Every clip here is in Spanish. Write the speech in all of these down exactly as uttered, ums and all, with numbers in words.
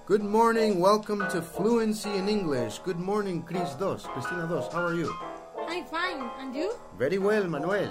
Good morning, welcome to Fluency in English. Good morning, Chris dos, Cristina dos, how are you? I'm fine, and you? Very well, Manuel.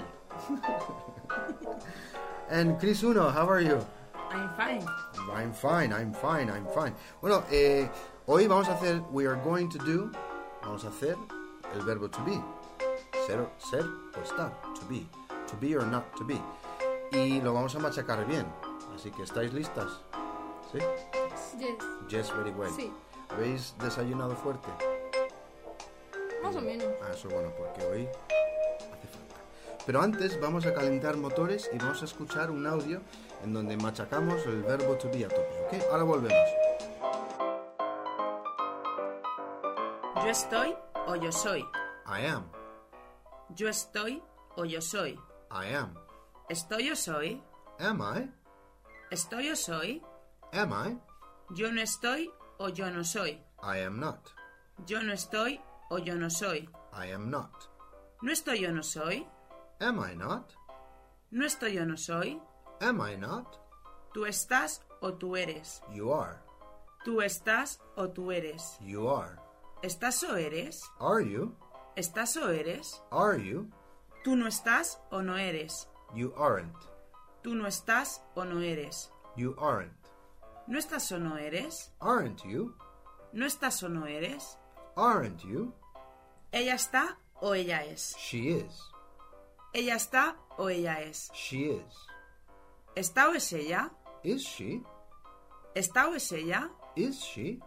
And Chris uno, how are you? I'm fine. I'm fine, I'm fine, I'm fine. Bueno, eh, hoy vamos a hacer, we are going to do, vamos a hacer el verbo to be. Ser, ser o estar, to be. To be or not to be. Y lo vamos a machacar bien. Así que, ¿estáis listas? ¿Sí? Yes. Yes, very well. Sí. ¿Habéis desayunado fuerte? Más o menos. Ah, eso es bueno, porque hoy hace falta. Pero antes vamos a calentar motores y vamos a escuchar un audio en donde machacamos el verbo to be a tope, ¿ok? Ahora volvemos. Yo estoy o yo soy. I am. Yo estoy o yo soy. I am. Estoy o soy. Am I? Estoy o soy. Am I? Yo no estoy o yo no soy. I am not. Yo no estoy o yo no soy. I am not. No estoy o no soy. Am I not? No estoy o no soy. Am I not? Tú estás o tú eres. You are. Tú estás o tú eres. You are. ¿Estás o eres? Are you? ¿Estás o eres? Are you? Tú no estás o no eres. You aren't. Tú no estás o no eres. You aren't. ¿No estás o no eres? Aren't you? ¿No estás o no eres? Aren't you? Ella está o ella es. She is. Ella está o ella es. She is. ¿Está o es ella? Is she? ¿Está o es ella? Is she?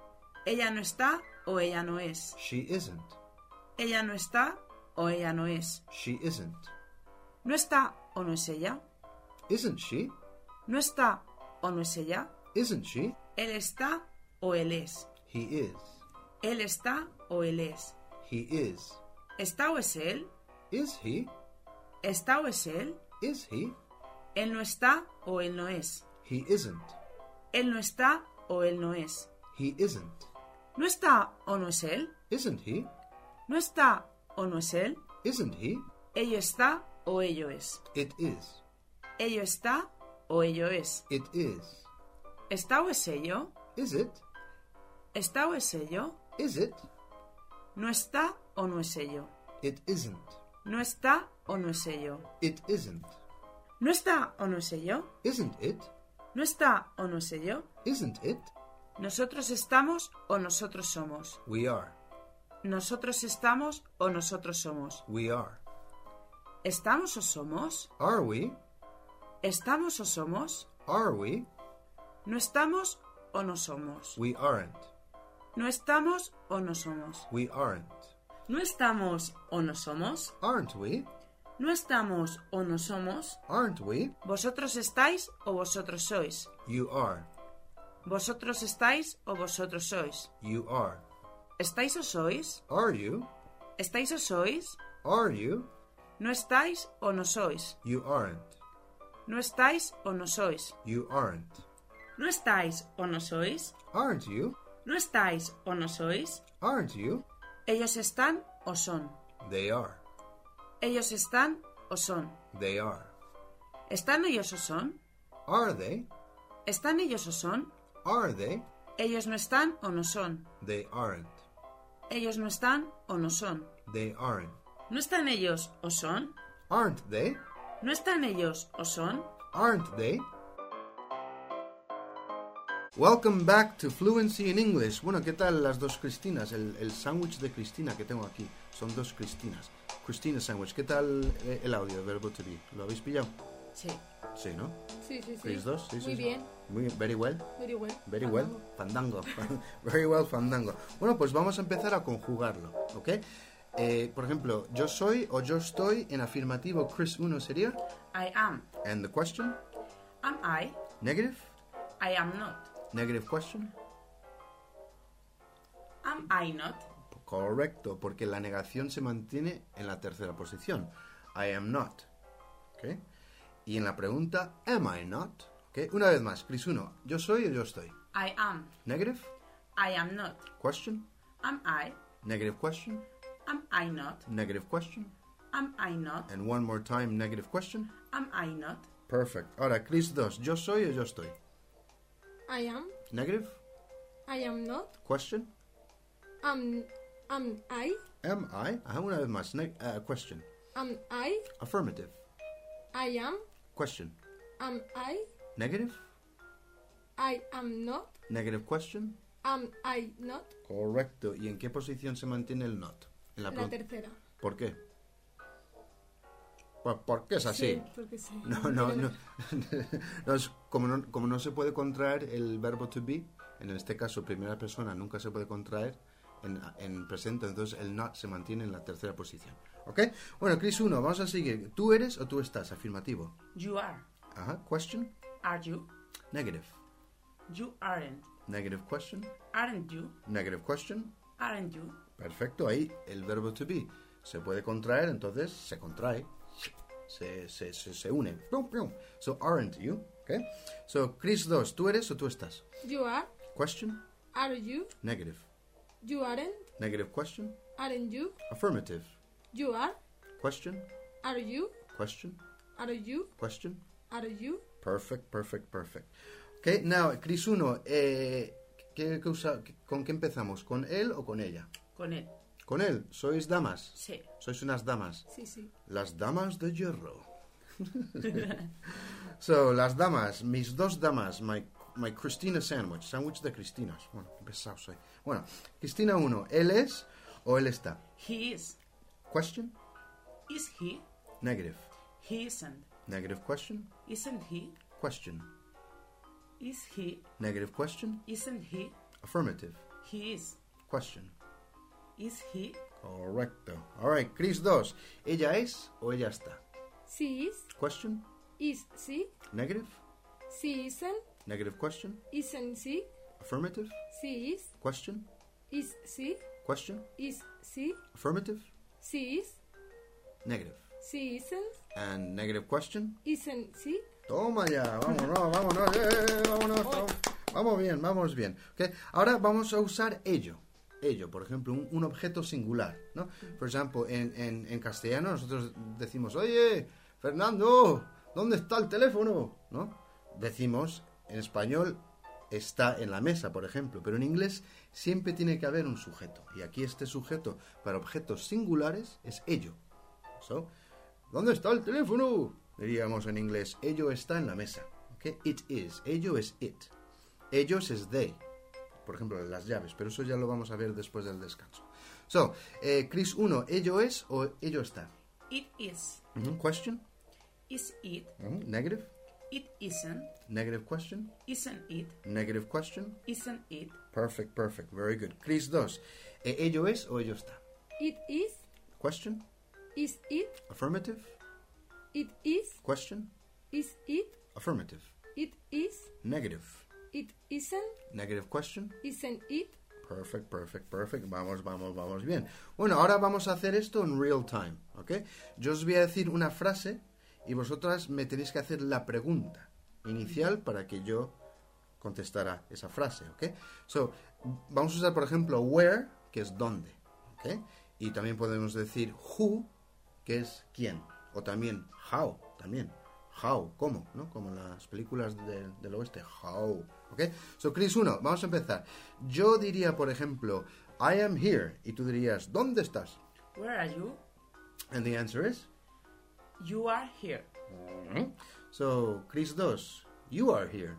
Ella no está o ella no es. She isn't. Ella no está o ella no es. She isn't. ¿No está o no es ella? Isn't she? ¿No está o no es ella? Isn't she? Él está o él es. He is. Él está o él es. He is. ¿Está o es él? Is he? ¿Está o es él? Is he? Él no está o él no es. He isn't. Él no está o él no es. He isn't. ¿No está o no es él? Isn't he? ¿No está o no es él? Isn't he? Ello está o ello es. It is. Ello está o ello es. It is. ¿Está o es ello? Is it? ¿Está o es ello? Is it? ¿No está o no es ello? It isn't. ¿No está o no es ello? It isn't. ¿No está o no es ello? Isn't it? ¿No está o no es ello? Isn't it? ¿Nosotros estamos o nosotros somos? We are. ¿Nosotros estamos o nosotros somos? We are. ¿Estamos o somos? Are we? ¿Estamos o somos? Are we? ¿No estamos o no somos? We aren't. ¿No estamos o no somos? We aren't. ¿No estamos o no somos? Aren't we? ¿No estamos o no somos? Aren't we? ¿Vosotros estáis o vosotros sois? You are. ¿Vosotros estáis o vosotros sois? You are. ¿Estáis o sois? Are you? ¿Estáis o sois? Are you? ¿No estáis o no sois? You aren't. ¿No estáis o no sois? You aren't. ¿No estáis o no sois? Aren't you? ¿No estáis o no sois? Aren't you? ¿Ellos están o son? They are. ¿Ellos están o son? They are. ¿Están ellos o son? Are they? ¿Están ellos o son? Are they? ¿Ellos no están o no son? They aren't. ¿Ellos no están o no son? They aren't. ¿No están ellos o son? Aren't they? ¿No están ellos o son? Aren't they? Welcome back to Fluency in English. Bueno, ¿qué tal las dos Cristinas? El, el sándwich de Cristina que tengo aquí. Son dos Cristinas. Christina sandwich. ¿Qué tal eh, el audio, verbo to be? ¿Lo habéis pillado? Sí. Sí, ¿no? Sí, sí, sí. ¿Chris dos? Sí, Muy sí, sí. bien. Muy, very well. Very well. Very well. Fandango. Very well, fandango. Bueno, pues vamos a empezar a conjugarlo, ¿ok? Eh, por ejemplo, yo soy o yo estoy en afirmativo. Chris uno sería. I am. And the question? Am I? Negative? I am not. Negative question? Am I not? Correcto, porque la negación se mantiene en la tercera posición. I am not. ¿Ok? Y en la pregunta, am I not? ¿Ok? Una vez más, Chris uno. ¿Yo soy o yo estoy? I am. Negative? I am not. Question? Am I? Negative question? Am I not? Negative question? Am I not? And one more time, negative question? Am I not? Perfect. Ahora, Chris dos. ¿Yo soy o yo estoy? I am. Negative? I am not. Question. Am, am I? Am I? Ajá, una vez más. Ne- uh, question. Am I? Affirmative. I am. Question. Am I? Negative. I am not. Negative question. Am I not? Correcto. ¿Y en qué posición se mantiene el not? En la La pro- tercera. ¿Por qué? Pues porque es así. Sí, porque sí. No, no, no. No, es como, no. Como no se puede contraer el verbo to be, en este caso primera persona nunca se puede contraer en, en presente, entonces el not se mantiene en la tercera posición. ¿Ok? Bueno, Chris uno, vamos a seguir. ¿Tú eres o tú estás? Afirmativo. You are. Ajá. Question. Are you? Negative. You aren't. Negative question. Aren't you? Negative question. Aren't you? Perfecto, ahí el verbo to be se puede contraer, entonces se contrae, se, se, se, se une. So, aren't you? Okay. So, Chris dos, ¿tú eres o tú estás? You are. Question. Are you? Negative. You aren't. Negative question. Aren't you? Affirmative. You are. Question. Are you? Question. Are you? Question. Are you? Perfect, perfect, perfect. Okay, now, Chris uno, eh, ¿qué, qué usa- ¿con qué empezamos? ¿Con él o con ella? Con él. Con él, ¿sois damas? Sí. Sois unas damas. Sí, sí. Las damas de hierro. So, las damas, mis dos damas, my, my Christina sandwich, sándwich de Cristinas. Bueno, qué pesado soy. Bueno, Cristina uno, ¿él es o él está? He is. Question. Is he? Negative. He isn't. Negative question. Isn't he? Question. Is he? Negative question. Isn't he? Affirmative. He is. Question. Is he? Correcto. Alright, Chris dos, ¿ella es o ella está? She is. Question. Is she? Negative. She isn't. Negative question. Isn't she? Affirmative. She is. Question. Is she? Question. Is she? Affirmative. She is. Negative. She isn't. And negative question. Isn't she? Toma ya, vámonos, vámonos, eh, vámonos, vamos, vamos bien, vamos bien. ¿Okay? Ahora vamos a usar ello. Ello, por ejemplo, un, un objeto singular, ¿no? Por ejemplo, en, en, en castellano nosotros decimos, oye, Fernando, ¿dónde está el teléfono? ¿No? Decimos, en español, está en la mesa, por ejemplo, pero en inglés siempre tiene que haber un sujeto. Y aquí este sujeto para objetos singulares es ello. So, ¿dónde está el teléfono? Diríamos en inglés, ello está en la mesa. ¿Okay? It is. Ello es it. Ellos es they. Por ejemplo, las llaves, pero eso ya lo vamos a ver después del descanso. So, eh, Chris uno, ¿ello es o ello está? It is. Mhm. Question. Is it? Mhm. Negative. It isn't. Negative question. Isn't it? Negative question. Isn't it? Perfect, perfect. Very good. Chris dos, eh, ¿ello es o ello está? It is. Question. Is it? Affirmative. It is. Question. Is it? Affirmative. It is. Negative. It isn't. Negative question. Isn't it? Perfect, perfect, perfect. Vamos, vamos, vamos bien. Bueno, ahora vamos a hacer esto en real time, ¿ok? Yo os voy a decir una frase y vosotras me tenéis que hacer la pregunta inicial para que yo contestara esa frase, ¿ok? So, vamos a usar, por ejemplo, where, que es dónde, ¿ok? Y también podemos decir who, que es quién. O también how, también. How, ¿cómo? ¿No? Como en las películas de- del oeste. How, ¿ok? So, Chris uno, vamos a empezar. Yo diría, por ejemplo, I am here. Y tú dirías, ¿dónde estás? Where are you? And the answer is... You are here. So, Chris dos, you are here.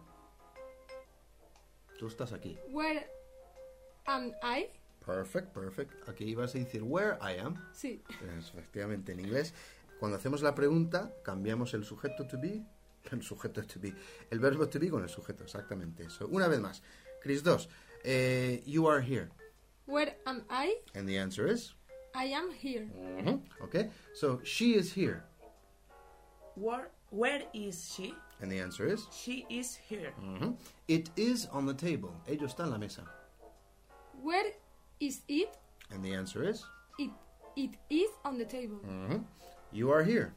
Tú estás aquí. Where am I? Perfect, perfect. Aquí ibas a decir where I am. Sí. Pues, efectivamente, en inglés, cuando hacemos la pregunta, cambiamos el sujeto to be, el sujeto to be, el verbo to be con el sujeto, exactamente. So, una vez más. Chris dos, eh, you are here. Where am I? And the answer is... I am here. Okay, so she is here. Where, where is she? And the answer is... She is here. It is on the table. Ello está en la mesa. Where is it? And the answer is... It it is on the table. You are here.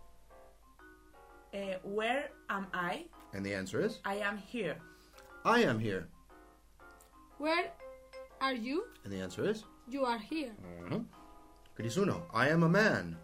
Uh, where am I? And the answer is... I am here. I am here. Where are you? And the answer is... You are here. Chris uno, I am a man.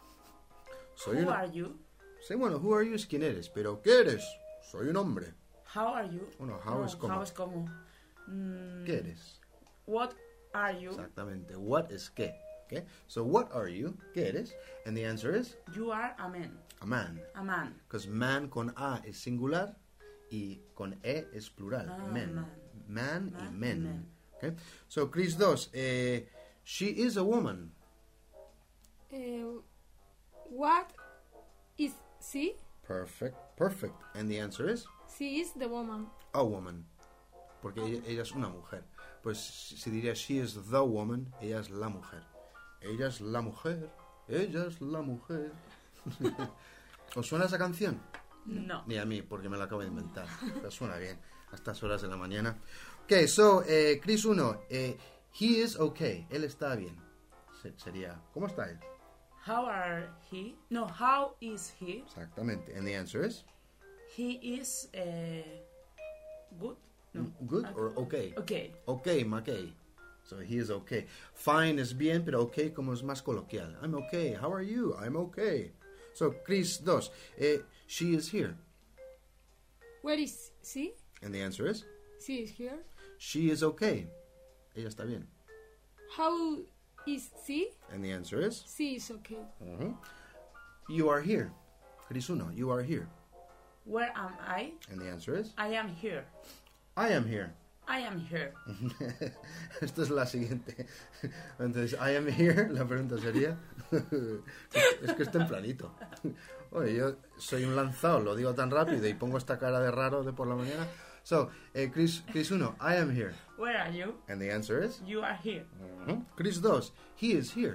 Soy Who un... are you? Sí, bueno, who are you es quién eres, pero ¿qué eres? Soy un hombre. How are you? Bueno, how No, es como. How es como. mm, ¿Qué eres? What are you? Exactamente. What es qué. Okay? So, what are you? ¿Qué eres? And the answer is You are a man. a man. A man. Because man con A es singular y con E es plural. Ah, men. man. Man, y Man y men. men. Okay? So, Chris dos. Eh, she is a woman. Uh, what is she? Perfect. Perfect. And the answer is She is the woman. a woman. Porque ella, ella es una mujer. Pues si diría she is the woman, ella es la mujer. Ella es la mujer. Ella es la mujer. ¿Os suena esa canción? No. Ni a mí, porque me la acabo de inventar. Pero suena bien. A estas horas de la mañana. Ok, so, eh, Chris uno. Eh, he is okay. Él está bien. Se- sería, ¿cómo está él? How are he? No, how is he? Exactamente. And the answer is He is uh, good. No. good or okay. Okay. Okay, McKay. So he is okay. Fine es bien, pero okay como es más coloquial. I'm okay. How are you? I'm okay. So, Chris dos. Eh, she is here. Where is she? And the answer is She is here. she is okay. Ella está bien. How is she? And the answer is She is okay. Mhm. You are here. Chris uno. You are here. Where am I? And the answer is I am here. I am here. I am here. Esto es la siguiente. Entonces, I am here. La pregunta sería. Es que es tempranito. Oye, yo soy un lanzado, lo digo tan rápido y pongo esta cara de raro de por la mañana. So, eh, Chris, Chris uno, I am here. Where are you? And the answer is You are here. Mhm. Chris dos, he is here.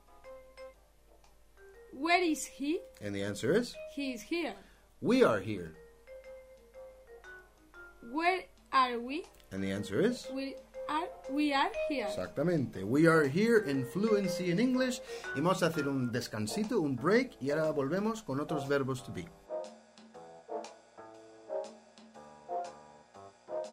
Where is he? And the answer is He is here. we are here. Where are we? And the answer is We are we are here. exactamente. We are here in Fluency in English. Y vamos a hacer un descansito, un break, y ahora volvemos con otros verbos to be.